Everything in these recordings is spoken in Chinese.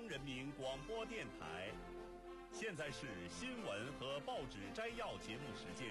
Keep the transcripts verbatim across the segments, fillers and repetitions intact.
央人民广播电台。现在是新闻和报纸摘要节目时间。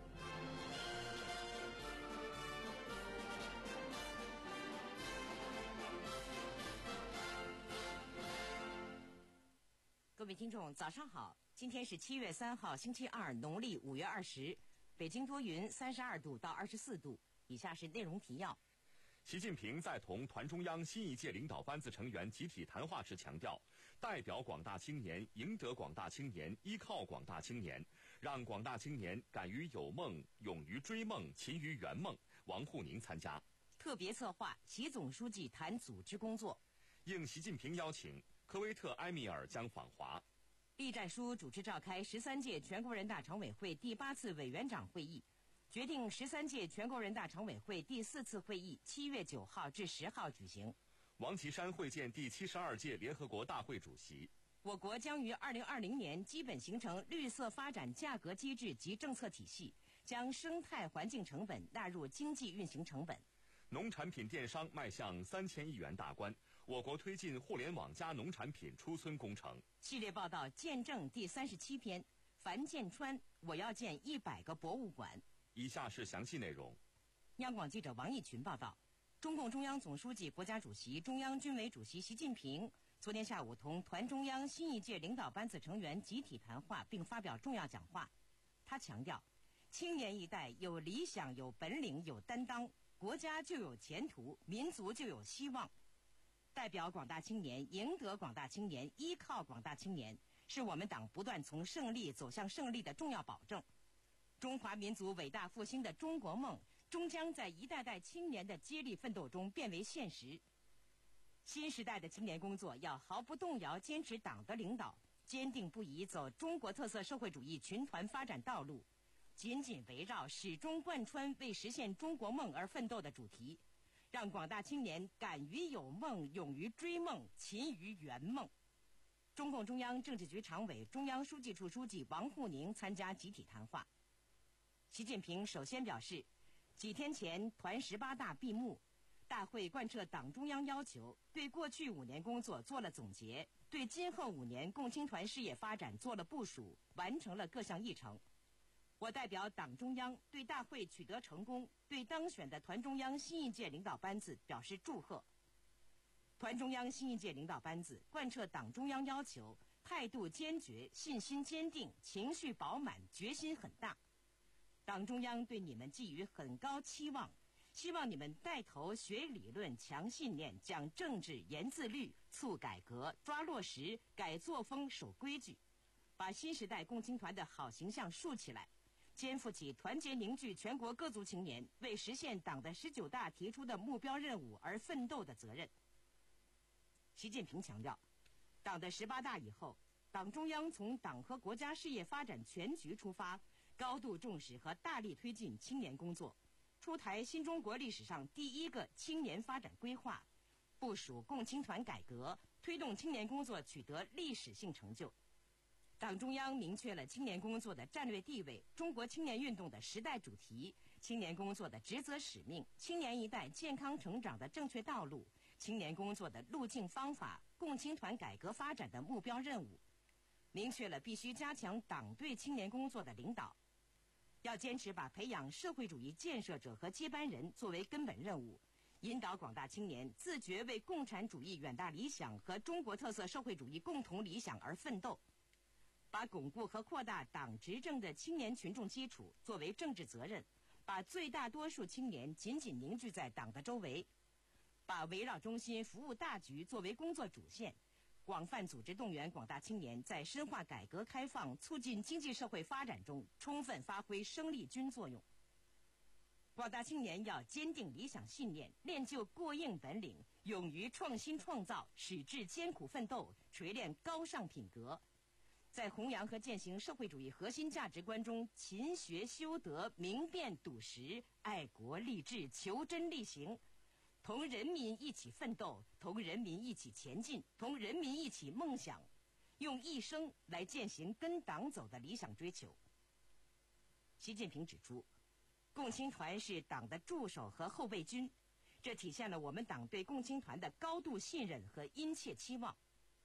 各位听众，早上好！今天是七月三号，星期二，农历五月二十。北京多云，三十二度到二十四度。以下是内容提要。 习近平在同团中央新一届领导班子成员集体谈话时强调，代表广大青年，赢得广大青年，依靠广大青年，让广大青年敢于有梦，勇于追梦，勤于圆梦。王沪宁参加。 特别策划，习总书记谈组织工作。 应习近平邀请，科威特埃米尔将访华。 栗战书主持召开十三届全国人大常委会第八次委员长会议，决定十三届全国人大常委会第四次会议七月九号至十号举行。 王岐山会见第七十二届联合国大会主席。 我国将于二零二零年基本形成绿色发展价格机制及政策体系，将生态环境成本纳入经济运行成本。 农产品电商迈向三千亿元大关，我国推进互联网加农产品出村工程。 系列报道见证第三十七篇，樊建川，我要建一百个博物馆。 以下是详细内容。 央广记者王义群报道，中共中央总书记、国家主席、中央军委主席习近平昨天下午同团中央新一届领导班子成员集体谈话，并发表重要讲话。他强调，青年一代有理想、有本领、有担当，国家就有前途，民族就有希望。代表广大青年，赢得广大青年，依靠广大青年，是我们党不断从胜利走向胜利的重要保证。中华民族伟大复兴的中国梦，终将在一代代青年的接力奋斗中变为现实。新时代的青年工作要毫不动摇坚持党的领导，坚定不移走中国特色社会主义群团发展道路，紧紧围绕始终贯穿为实现中国梦而奋斗的主题，让广大青年敢于有梦，勇于追梦，勤于圆梦。中共中央政治局常委、中央书记处书记王沪宁参加集体谈话。习近平首先表示，几天前团十八大闭幕，大会贯彻党中央要求，对过去五年工作做了总结，对今后五年共青团事业发展做了部署，完成了各项议程。我代表党中央对大会取得成功，对当选的团中央新一届领导班子表示祝贺。团中央新一届领导班子贯彻党中央要求，态度坚决，信心坚定，情绪饱满，决心很大。党中央对你们寄予很高期望，希望你们带头学理论、强信念、讲政治、严自律、促改革、抓落实、改作风、守规矩，把新时代共青团的好形象树起来，肩负起团结凝聚全国各族青年为实现党的十九大提出的目标任务而奋斗的责任。习近平强调，党的十八大以后，党中央从党和国家事业发展全局出发，高度重视和大力推进青年工作，出台新中国历史上第一个青年发展规划，部署共青团改革，推动青年工作取得历史性成就。党中央明确了青年工作的战略地位、中国青年运动的时代主题、青年工作的职责使命、青年一代健康成长的正确道路、青年工作的路径方法、共青团改革发展的目标任务，明确了必须加强党对青年工作的领导，要坚持把培养社会主义建设者和接班人作为根本任务，引导广大青年自觉为共产主义远大理想和中国特色社会主义共同理想而奋斗，把巩固和扩大党执政的青年群众基础作为政治责任，把最大多数青年紧紧凝聚在党的周围，把围绕中心服务大局作为工作主线，广泛组织动员广大青年在深化改革开放、促进经济社会发展中充分发挥生力军作用。广大青年要坚定理想信念，练就过硬本领，勇于创新创造，矢志艰苦奋斗，锤炼高尚品格，在弘扬和践行社会主义核心价值观中勤学修德，明辨笃实，爱国励志，求真力行，同人民一起奋斗，同人民一起前进，同人民一起梦想，用一生来践行跟党走的理想追求。习近平指出，共青团是党的助手和后备军，这体现了我们党对共青团的高度信任和殷切期望。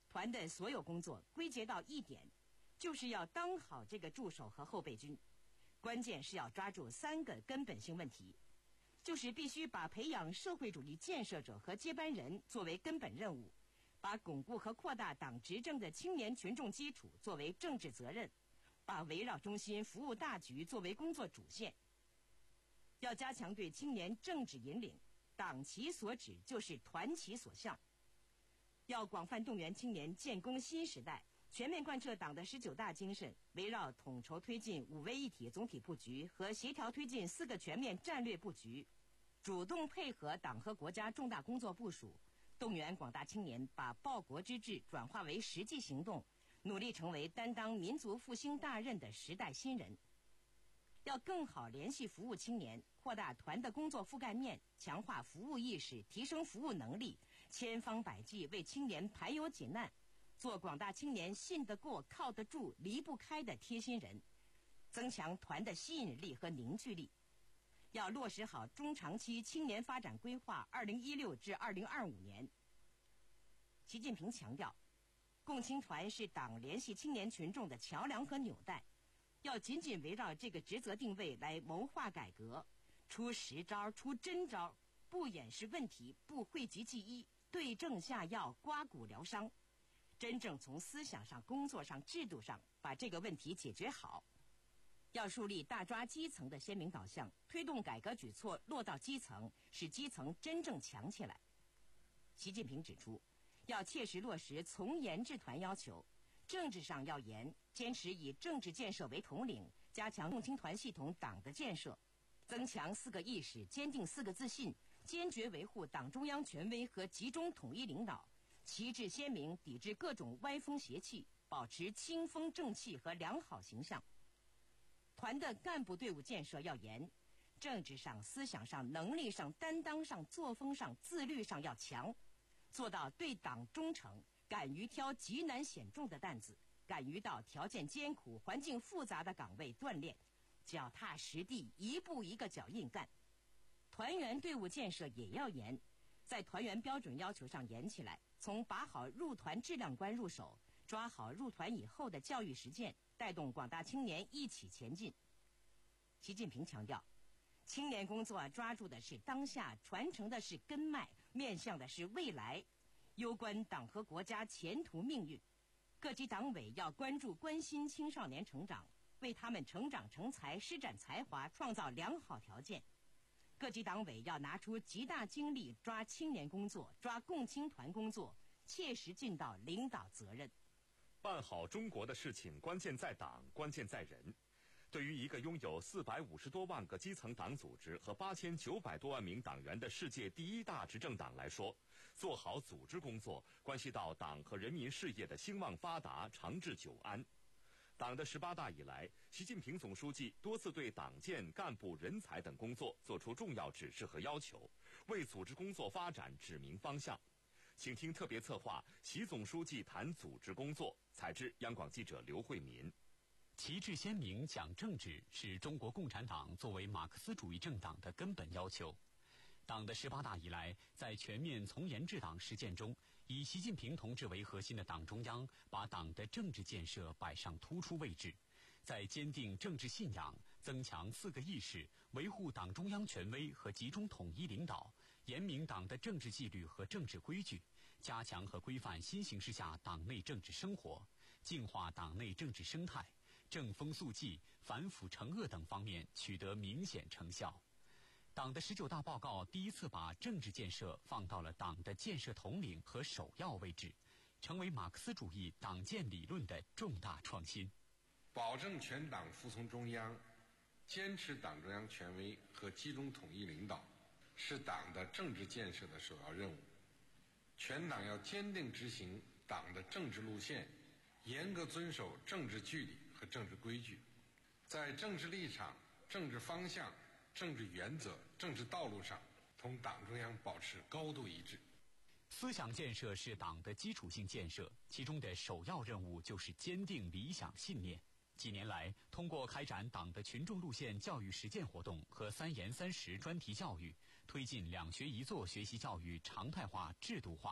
团的所有工作归结到一点，就是要当好这个助手和后备军。关键是要抓住三个根本性问题，就是必须把培养社会主义建设者和接班人作为根本任务，把巩固和扩大党执政的青年群众基础作为政治责任，把围绕中心服务大局作为工作主线。要加强对青年政治引领，党其所指就是团其所向。要广泛动员青年建功新时代，全面贯彻党的十九大精神，围绕统筹推进五位一体总体布局和协调推进四个全面战略布局，主动配合党和国家重大工作部署，动员广大青年把报国之志转化为实际行动，努力成为担当民族复兴大任的时代新人。要更好联系服务青年，扩大团的工作覆盖面，强化服务意识，提升服务能力，千方百计为青年排忧解难，做广大青年信得过、靠得住、离不开的贴心人，增强团的吸引力和凝聚力。要落实好中长期青年发展规划二零一六至二零二五年。习近平强调，共青团是党联系青年群众的桥梁和纽带，要紧紧围绕这个职责定位来谋划改革，出实招、出真招，不掩饰问题，不讳疾忌医，对症下药，刮骨疗伤，真正从思想上、工作上、制度上把这个问题解决好。要树立大抓基层的鲜明导向，推动改革举措落到基层，使基层真正强起来。习近平指出，要切实落实从严治团要求，政治上要严，坚持以政治建设为统领，加强共青团系统党的建设，增强四个意识，坚定四个自信，坚决维护党中央权威和集中统一领导，旗帜鲜明，抵制各种歪风邪气，保持清风正气和良好形象。团的干部队伍建设要严，政治上、思想上、能力上、担当上、作风上、自律上要强，做到对党忠诚，敢于挑极难险重的担子，敢于到条件艰苦、环境复杂的岗位锻炼，脚踏实地，一步一个脚印干。团员队伍建设也要严，在团员标准要求上严起来，从把好入团质量关入手，抓好入团以后的教育实践，带动广大青年一起前进。习近平强调，青年工作抓住的是当下，传承的是根脉，面向的是未来，攸关党和国家前途命运。各级党委要关注关心青少年成长，为他们成长成才、施展才华创造良好条件。各级党委要拿出极大精力抓青年工作，抓共青团工作，切实尽到领导责任。 办好中国的事情，关键在党，关键在人。对于一个拥有四百五十多万个基层党组织和八千九百多万名党员的世界第一大执政党来说，做好组织工作，关系到党和人民事业的兴旺发达、长治久安。党的十八大以来，习近平总书记多次对党建、干部、人才等工作作出重要指示和要求，为组织工作发展指明方向。请听特别策划《习总书记谈组织工作》，采制央广记者刘慧民。 旗帜鲜明讲政治是中国共产党作为马克思主义政党的根本要求。党的十八大以来，在全面从严治党实践中，以习近平同志为核心的党中央把党的政治建设摆上突出位置，在坚定政治信仰、增强四个意识、维护党中央权威和集中统一领导、严明党的政治纪律和政治规矩，加强和规范新形势下党内政治生活，净化党内政治生态，正风肃纪、反腐惩恶等方面取得明显成效。党的十九大报告第一次把政治建设放到了党的建设统领和首要位置，成为马克思主义党建理论的重大创新。 保证全党服从中央，坚持党中央权威和集中统一领导，是党的政治建设的首要任务。全党要坚定执行党的政治路线，严格遵守政治纪律和政治规矩，在政治立场、政治方向、政治原则、政治道路上同党中央保持高度一致。 思想建设是党的基础性建设，其中的首要任务就是坚定理想信念。几年来，通过开展党的群众路线教育实践活动和三严三实专题教育，推进两学一做学习教育常态化、制度化，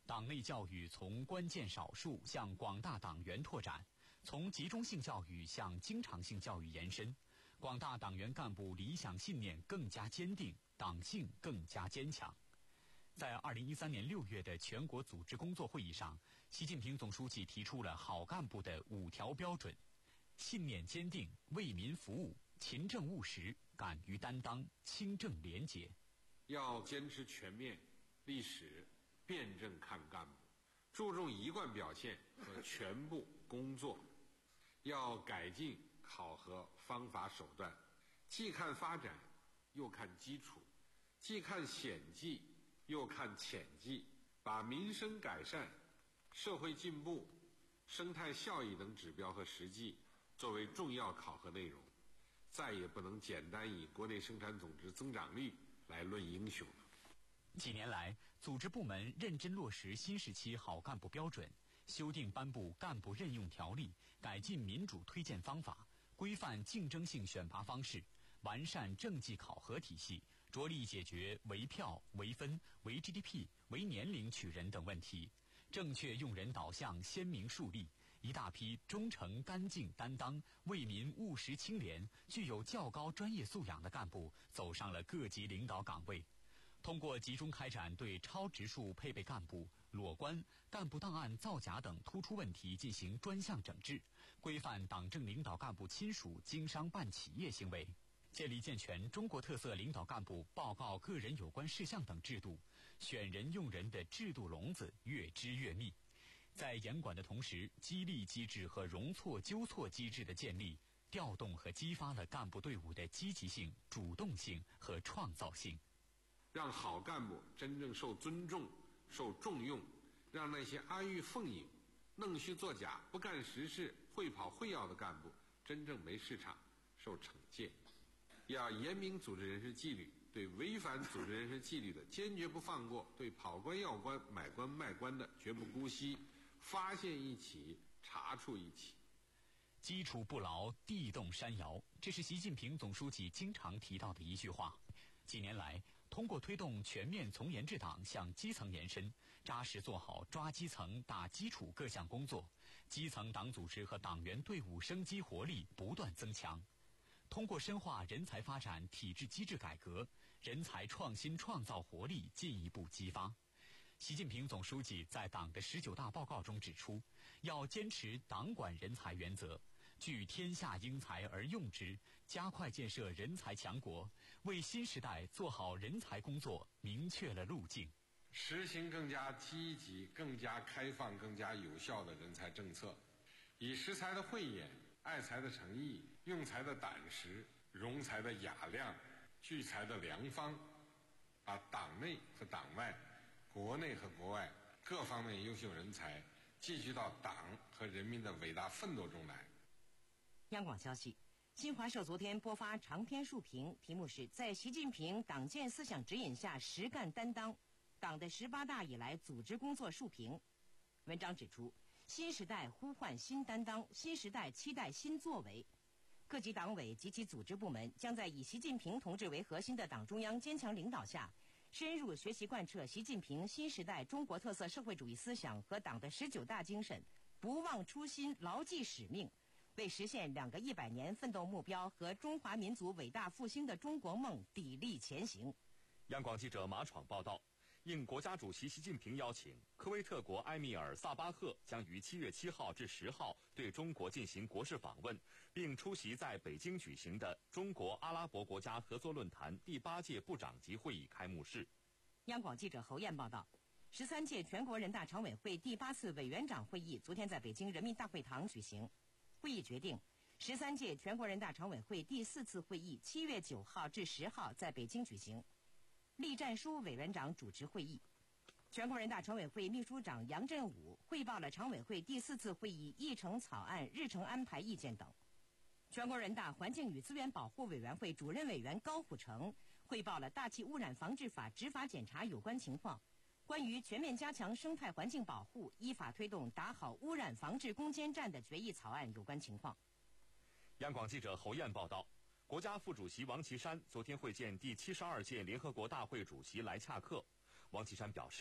党内教育从关键少数向广大党员拓展，从集中性教育向经常性教育延伸，广大党员干部理想信念更加坚定，党性更加坚强。在二零一三年六月的全国组织工作会议上，习近平总书记提出了好干部的五条标准：信念坚定，为民服务，勤政务实，敢于担当，清正廉洁。 要坚持全面、历史、辩证看干部，注重一贯表现和全部工作。要改进考核方法手段，既看发展，又看基础，既看显绩，又看潜绩，把民生改善、社会进步、生态效益等指标和实际作为重要考核内容，再也不能简单以国内生产总值增长率来论英雄了。 几年来，组织部门认真落实新时期好干部标准，修订颁布干部任用条例，改进民主推荐方法，规范竞争性选拔方式，完善政绩考核体系，着力解决唯票、唯分、唯 G D P、唯年龄取人等问题，正确用人导向鲜明树立，一大批忠诚、干净、担当、为民务实清廉、具有较高专业素养的干部走上了各级领导岗位。通过集中开展对超植树配备干部、裸官、干部档案造假等突出问题进行专项整治，规范党政领导干部亲属经商办企业行为，建立健全中国特色领导干部报告个人有关事项等制度，选人用人的制度笼子越织越密。在严管的同时，激励机制和容错纠错机制的建立，调动和激发了干部队伍的积极性、主动性和创造性。 让好干部真正受尊重、受重用，让那些阿谀奉迎、弄虚作假、不干实事、会跑会要的干部真正没市场，受惩戒。要严明组织人事纪律，对违反组织人事纪律的坚决不放过，对跑官要官、买官卖官的绝不姑息，发现一起，查处一起。 基础不牢，地动山摇，这是习近平总书记经常提到的一句话。几年来，通过推动全面从严治党向基层延伸，扎实做好抓基层、打基础各项工作，基层党组织和党员队伍生机活力不断增强。通过深化人才发展体制机制改革，人才创新创造活力进一步激发。习近平总书记在党的十九大报告中指出，要坚持党管人才原则，聚天下英才而用之，加快建设人才强国，为新时代做好人才工作明确了路径。 实行更加积极、更加开放、更加有效的人才政策，以识才的慧眼、爱才的诚意、用才的胆识、容才的雅量、聚才的良方，把党内和党外、国内和国外各方面优秀人才聚集到党和人民的伟大奋斗中来。 央广消息，新华社昨天播发长篇述评，题目是在习近平党建思想指引下实干担当，党的十八大以来组织工作述评。文章指出，新时代呼唤新担当，新时代期待新作为。各级党委及其组织部门将在以习近平同志为核心的党中央坚强领导下，深入学习贯彻习近平新时代中国特色社会主义思想和党的十九大精神，不忘初心，牢记使命，为实现两个一百年奋斗目标和中华民族伟大复兴的中国梦砥砺前行。 央广记者马闯报道，应国家主席习近平邀请，科威特国埃米尔萨巴赫将于七月七号至十号对中国进行国事访问，并出席在北京举行的中国阿拉伯国家合作论坛第八届部长级会议开幕式。 央广记者侯燕报道，十三届全国人大常委会第八次委员长会议昨天在北京人民大会堂举行。会议决定，十三届全国人大常委会第四次会议七月九号至十号在北京举行。栗战书委员长主持会议。全国人大常委会秘书长杨振武汇报了常委会第四次会议议程草案、日程安排意见等。全国人大环境与资源保护委员会主任委员高虎城汇报了大气污染防治法执法检查有关情况，关于全面加强生态环境保护、依法推动打好污染防治攻坚战的决议草案有关情况。 央广记者侯燕报道，国家副主席王岐山昨天会见第七十二届联合国大会主席莱恰克。王岐山表示，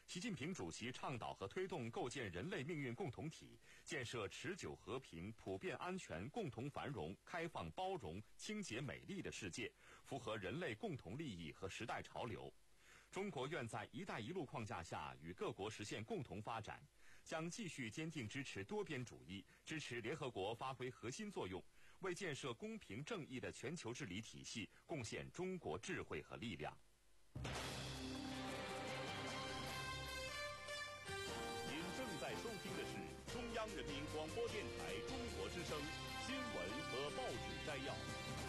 习近平主席倡导和推动构建人类命运共同体，建设持久和平、普遍安全、共同繁荣、开放包容、清洁美丽的世界，符合人类共同利益和时代潮流。中国愿在“一带一路”框架下与各国实现共同发展，将继续坚定支持多边主义，支持联合国发挥核心作用，为建设公平正义的全球治理体系贡献中国智慧和力量。 在收听的是中央人民广播电台中国之声新闻和报纸摘要。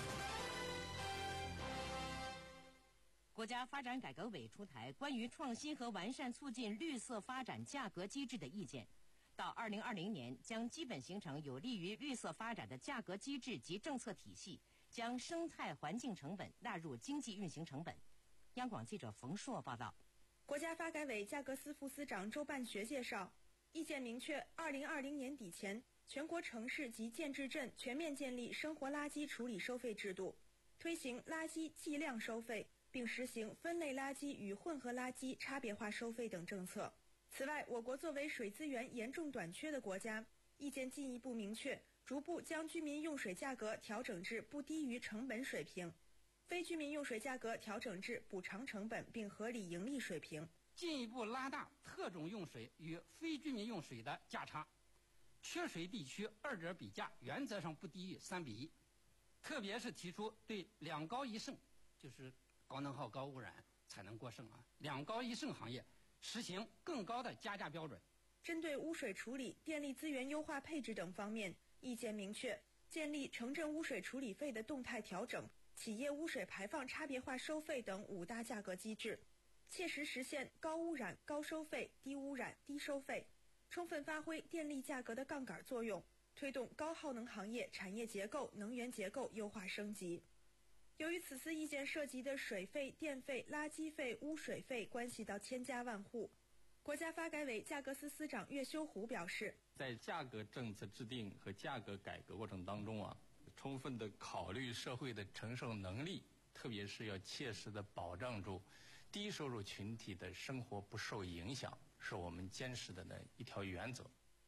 国家发展改革委出台关于创新和完善促进绿色发展价格机制的意见，到二零二零年将基本形成有利于绿色发展的价格机制及政策体系，将生态环境成本纳入经济运行成本。央广记者冯硕报道。 国家发改委价格司副司长周半学介绍，意见明确，二零二零年底前，全国城市及建制镇全面建立生活垃圾处理收费制度，推行垃圾计量收费，并实行分类垃圾与混合垃圾差别化收费等政策。此外，我国作为水资源严重短缺的国家，意见进一步明确，逐步将居民用水价格调整至不低于成本水平，非居民用水价格调整至补偿成本并合理盈利水平。 进一步拉大特种用水与非居民用水的价差，缺水地区二者比价原则上不低于三比一，特别是提出对两高一剩，就是高能耗、高污染、产能过剩啊，两高一剩行业实行更高的加价标准。 针对污水处理、电力资源优化配置等方面，意见明确，建立城镇污水处理费的动态调整、企业污水排放差别化收费等五大价格机制，切实实现高污染高收费、低污染低收费，充分发挥电力价格的杠杆作用，推动高耗能行业产业结构、能源结构优化升级。由于此次意见涉及的水费、电费、垃圾费、污水费关系到千家万户，国家发改委价格司司长岳修虎表示， 在价格政策制定和价格改革过程当中啊，充分的考虑社会的承受能力，特别是要切实的保障住低收入群体的生活不受影响，是我们坚持的呢一条原则。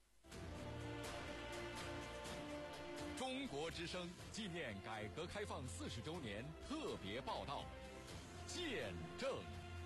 中国之声纪念改革开放四十周年特别报道，见证。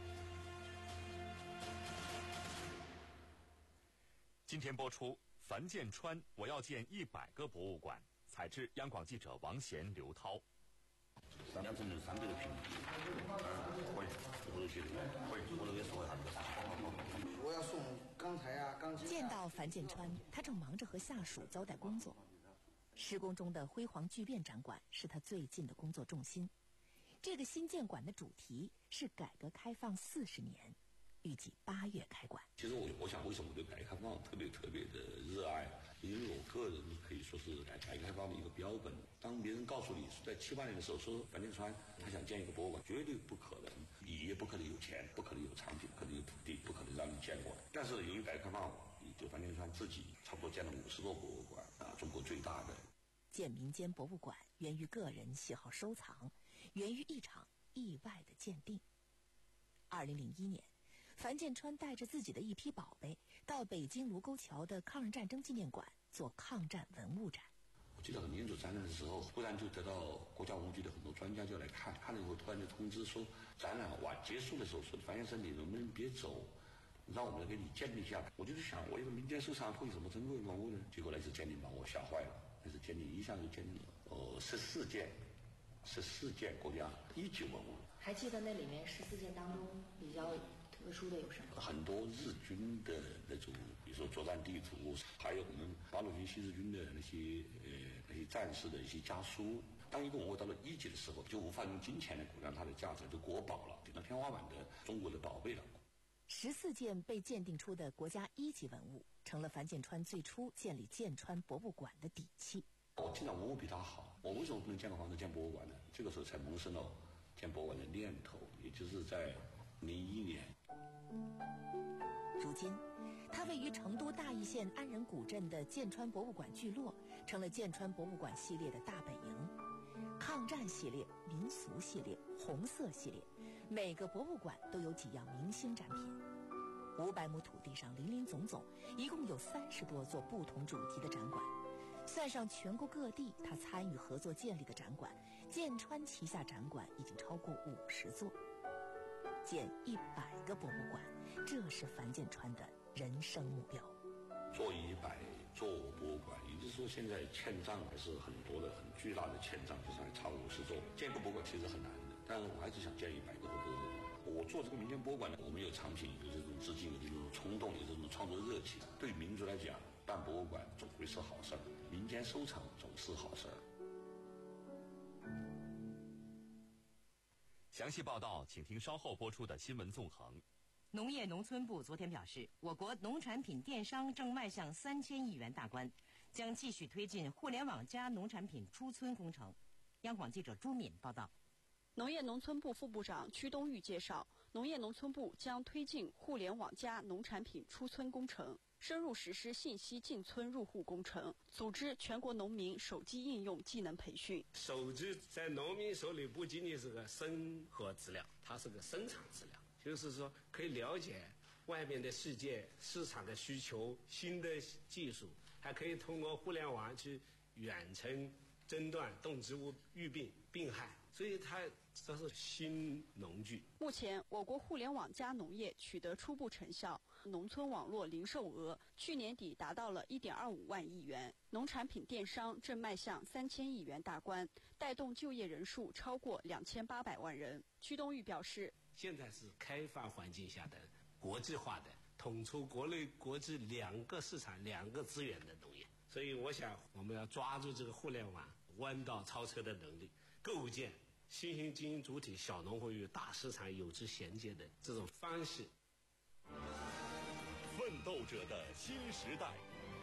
今天播出樊建川我要建一百个博物馆，采制央广记者王贤、刘涛。 两层楼三百个平米，会，我都觉得会，我都给说一下这个啥。 我要送钢材啊，钢筋。 见到樊建川，他正忙着和下属交代工作。施工中的辉煌巨变展馆是他最近的工作重心。这个新建馆的主题是改革开放四十年，预计八月开馆。 其实我我想，为什么对改革开放特别特别的热爱？因为我个人可以说是改改革开放的一个标本。当别人告诉你是在七八年的时候说樊建川他想建一个博物馆，绝对不可能，你也不可能有钱，不可能有场景，不可能有土地，不可能让你建馆。但是由于改革开放，就樊建川自己差不多建了五十座博物馆啊，中国最大的。 建民间博物馆源于个人喜好收藏，源于一场意外的鉴定。二零零一年，樊建川带着自己的一批宝贝到北京卢沟桥的抗日战争纪念馆做抗战文物展。 我记得很清楚，展览的时候，忽然就得到国家文物局的很多专家就来看，看了以后突然就通知说，展览完结束的时候说，樊先生你能不能别走，让我们来给你鉴定一下。我就在想，我一个民间收藏会有什么珍贵文物呢？结果那次鉴定把我吓坏了，那次鉴定一下就鉴定了呃十四件，十四件国家一级文物。 还记得那里面十四件当中比较特殊的有什么？ 很多日军的那种，比如说作战地图，还有我们八路军新四军的那些呃那些战士的一些家书。当一个文物到了一级的时候，就无法用金钱来估量它的价值，就国宝了，就那天花板的中国的宝贝了。 十四件被鉴定出的国家一级文物，成了樊建川最初建立建川博物馆的底气。 我竟然文物比他好，我为什么不能建个房子建博物馆呢？这个时候才萌生了建博物馆的念头，也就是在零一年。 如今，它位于成都大邑县安仁古镇的建川博物馆聚落，成了建川博物馆系列的大本营。抗战系列、民俗系列、红色系列，每个博物馆都有几样明星展品。 五百亩土地上林林总总，一共有三十多座不同主题的展馆。算上全国各地他参与合作建立的展馆，建川旗下展馆已经超过五十座，建一百个博物馆，这是樊建川的人生目标。 做一百座博物馆，也就是说现在欠账还是很多的，很巨大的欠账，就是还差五十座。建个博物馆其实很难的，但我还是想建一百个博物馆。我做这个民间博物馆呢，我们有产品，有这种资金，有这种冲动，有这种创作热情。对民族来讲，办博物馆总归是好事儿，民间收藏总是好事儿。 详细报道，请听稍后播出的新闻纵横。 农业农村部昨天表示，我国农产品电商正迈向三千亿元大关，将继续推进互联网加农产品出村工程。央广记者朱敏报道。 农业农村部副部长屈东玉介绍，农业农村部将推进互联网加农产品出村工程，深入实施信息进村入户工程，组织全国农民手机应用技能培训。 手机在农民手里不仅仅是个生活资料，它是个生产资料，就是说可以了解外面的世界市场的需求、新的技术，还可以通过互联网去远程诊断动植物预病病害，所以它这是新农具。 目前，我国互联网加农业取得初步成效，农村网络零售额去年底达到了 一点二五万亿元，农产品电商正迈向三千亿元大关，带动就业人数超过两千八百万人。屈东玉表示， 现在是开放环境下的国际化的、统筹国内国际两个市场、两个资源的农业，所以我想我们要抓住这个互联网弯道超车的能力，构建新兴经营主体小农户与大市场有之衔接的这种方式。 奋斗者的新时代。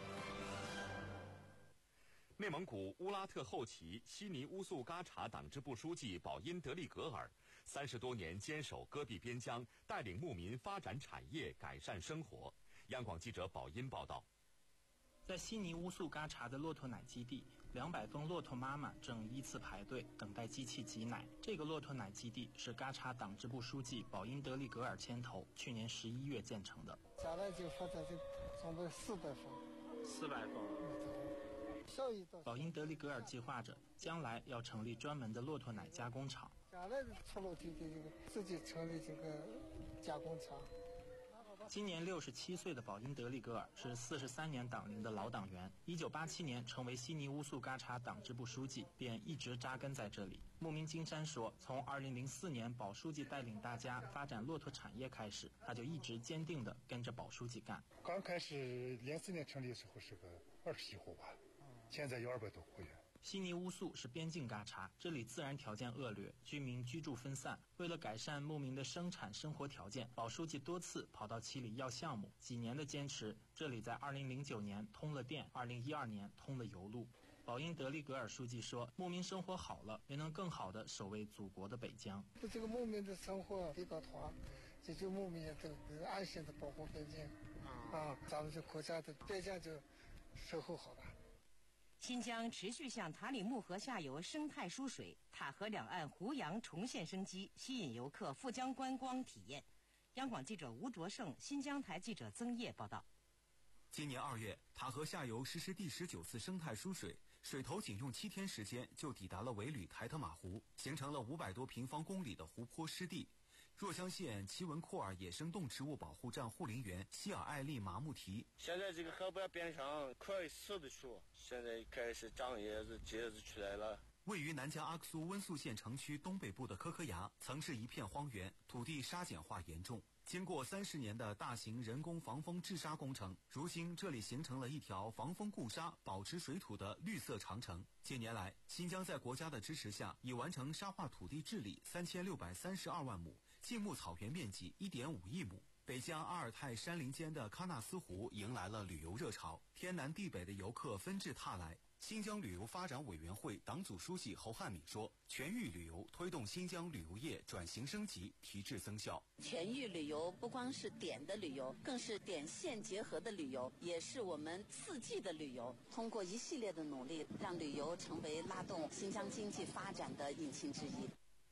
内蒙古乌拉特后旗西尼乌素嘎查党支部书记保因德利格尔三十多年坚守戈壁边疆，带领牧民发展产业，改善生活。央广记者保因报道。 在西尼乌素嘎查的骆驼奶基地，两百峰骆驼妈妈正依次排队等待机器挤奶。这个骆驼奶基地是嘎查党支部书记保因德利格尔牵头，去年十一月建成的。 下来就负责就准备四百峰， 四百峰。 保因德利格尔计划着将来要成立专门的骆驼奶加工厂。 将来的出路就这个自己成立这个加工厂。 今年六十七岁的保因德利格尔是四十三年党龄的老党员，一九八七年成为西尼乌素嘎查党支部书记，便一直扎根在这里。牧民金山说，从二零零四年保书记带领大家发展骆驼产业开始，他就一直坚定地跟着保书记干。 刚开始零四年成立的时候是个二十几户吧，现在有二百多户人。 西尼乌素是边境嘎查，这里自然条件恶劣，居民居住分散。为了改善牧民的生产生活条件，保书记多次跑到其里要项目，几年的坚持，这里在二零零九年通了电，二零一二年通了油路。保因德利格尔书记说，牧民生活好了，也能更好地守卫祖国的北疆。 这个牧民的生活比较好，这就牧民也都安心的保护边境啊，咱们这国家的边疆就守护好了。 新疆持续向塔里木河下游生态输水，塔河两岸湖洋重现生机，吸引游客赴江观光体验。央广记者吴卓胜、新疆台记者曾叶报道。 今年二月，塔河下游实施第十九次生态输水，水头仅用七天时间就抵达了维吕台特玛湖，形成了五百多平方公里的湖泊湿地。若江县奇文库尔野生动植物保护站护林员希尔艾丽马木提， 现在这个河边边上可以吃的树，现在开始长叶子，结子出来了。 位于南疆阿克苏温宿县城区东北部的科科崖，曾是一片荒原，土地沙碱化严重。经过三十年的大型人工防风治沙工程，如今这里形成了一条防风固沙、保持水土的绿色长城。近年来，新疆在国家的支持下，已完成沙化土地治理三千六百三十二万亩，净牧草原面积一点五亿亩。北疆阿尔泰山林间的喀纳斯湖迎来了旅游热潮，天南地北的游客纷至沓来。新疆旅游发展委员会党组书记侯汉敏说，全域旅游推动新疆旅游业转型升级，提质增效。 全域旅游不光是点的旅游，更是点线结合的旅游，也是我们四季的旅游。通过一系列的努力，让旅游成为拉动新疆经济发展的引擎之一。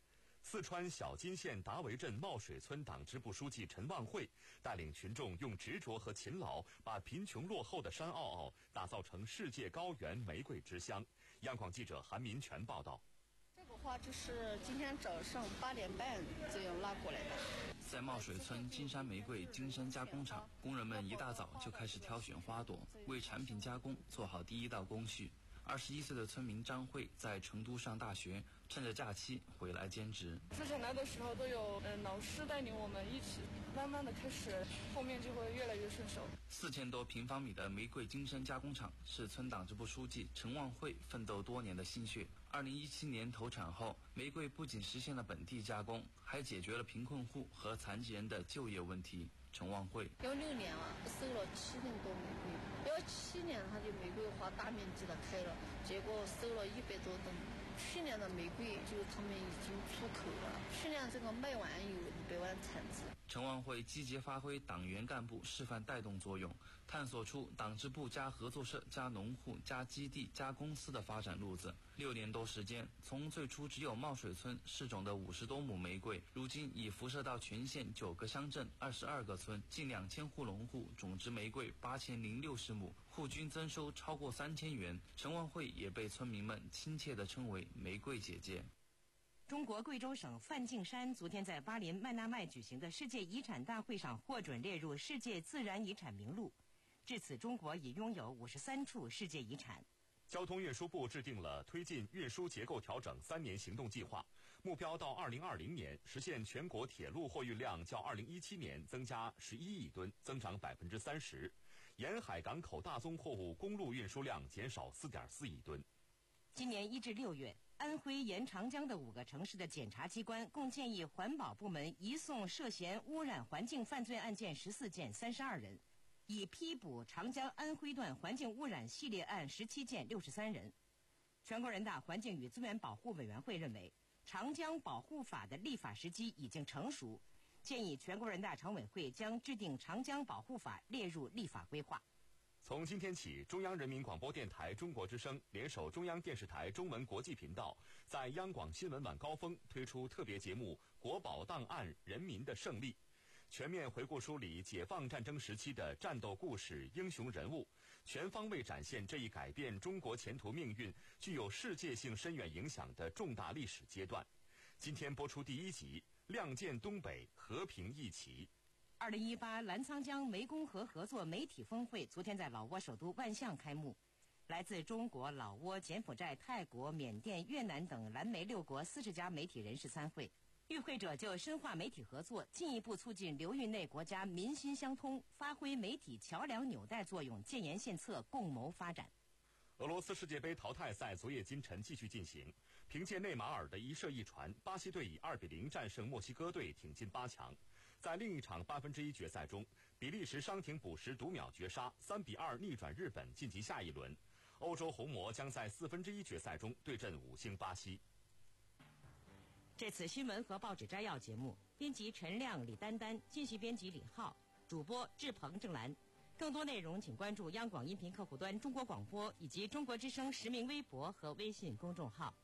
四川小金县达维镇茂水村党支部书记陈万会带领群众用执着和勤劳，把贫穷落后的山坳坳打造成世界高原玫瑰之乡。央广记者韩民全报道。 这个花就是今天早上八点半这样拉过来的。 在茂水村金山玫瑰精深加工厂，工人们一大早就开始挑选花朵，为产品加工做好第一道工序。二十一岁的村民张慧在成都上大学，趁着假期回来兼职。 之前来的时候都有嗯老师带领我们一起，慢慢的开始，后面就会越来越顺手。 四千多平方米的玫瑰精深加工厂是村党支部书记陈万会奋斗多年的心血。二零一七年投产后，玫瑰不仅实现了本地加工，还解决了贫困户和残疾人的就业问题。陈万会有六年了，收了七年多玫瑰，有七年它的玫瑰花大面积的开了，结果收了一百多吨。去年的玫瑰就他们已经出口了，去年这个卖完有一百万产值。 陈万会积极发挥党员干部示范带动作用，探索出党支部加合作社加农户加基地加公司的发展路子。六年多时间，从最初只有茂水村试种的五十多亩玫瑰，如今已辐射到全县九个乡镇、二十二个村，近两千户农户种植玫瑰八千零六十亩，户均增收超过三千元。陈万会也被村民们亲切地称为玫瑰姐姐。 中国贵州省梵净山昨天在巴林麦纳麦举行的世界遗产大会上获准列入世界自然遗产名录。至此，中国已拥有五十三处世界遗产。 交通运输部制定了推进运输结构调整三年行动计划，目标到二零二零年实现全国铁路货运量较二零一七年增加十一亿吨，增长百分之三十；沿海港口大宗货物公路运输量减少四点四亿吨。 今年一至六月，安徽沿长江的五个城市的检察机关共建议环保部门移送涉嫌污染环境犯罪案件十四件三十二人，已批捕长江安徽段环境污染系列案十七件六十三人。全国人大环境与资源保护委员会认为，长江保护法的立法时机已经成熟，建议全国人大常委会将制定长江保护法列入立法规划。 从今天起，中央人民广播电台中国之声联手中央电视台中文国际频道，在央广新闻晚高峰推出特别节目《国宝档案：人民的胜利》，全面回顾梳理解放战争时期的战斗故事、英雄人物，全方位展现这一改变中国前途命运、具有世界性深远影响的重大历史阶段。今天播出第一集《亮剑东北，和平一起》。 二零一八澜沧江湄公河合作媒体峰会昨天在老挝首都万象开幕，来自中国、老挝、柬埔寨、泰国、缅甸、越南等蓝湄六国四十家媒体人士参会。与会者就深化媒体合作，进一步促进流域内国家民心相通，发挥媒体桥梁纽带作用，建言献策，共谋发展。 俄罗斯世界杯淘汰赛昨夜今晨继续进行，凭借内马尔的一射一传，巴西队以二比零战胜墨西哥队，挺进八强。在另一场八分之一决赛中，比利时伤停补时读秒绝杀，三比二逆转日本，晋级下一轮。欧洲红魔将在四分之一决赛中对阵五星巴西。 这次新闻和报纸摘要节目，编辑陈亮、李丹丹，信息编辑李浩，主播志鹏、郑兰。更多内容请关注央广音频客户端中国广播以及中国之声实名微博和微信公众号。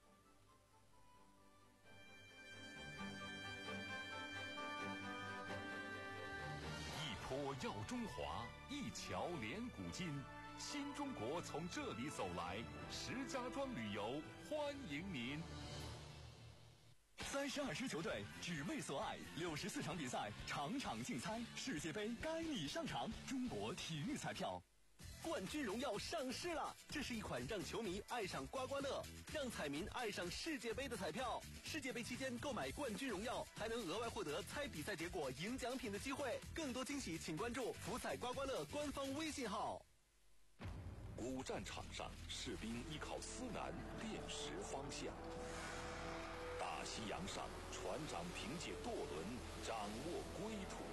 我耀中华，一桥连古今，新中国从这里走来。石家庄旅游欢迎您。三十二支球队只为所爱，六十四场比赛，场场竞猜，世界杯该你上场。中国体育彩票。 冠军荣耀上市了！这是一款让球迷爱上刮刮乐、让彩民爱上世界杯的彩票。世界杯期间购买冠军荣耀，还能额外获得猜比赛结果、赢奖品的机会。更多惊喜，请关注福彩刮刮乐官方微信号。 古战场上，士兵依靠思南辨识方向；大西洋上，船长凭借舵轮掌握归途。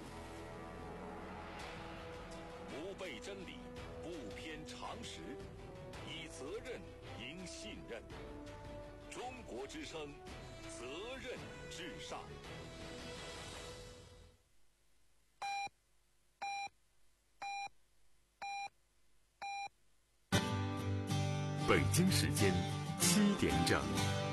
不背真理，不偏常识，以责任赢信任。中国之声，责任至上。 北京时间七点整。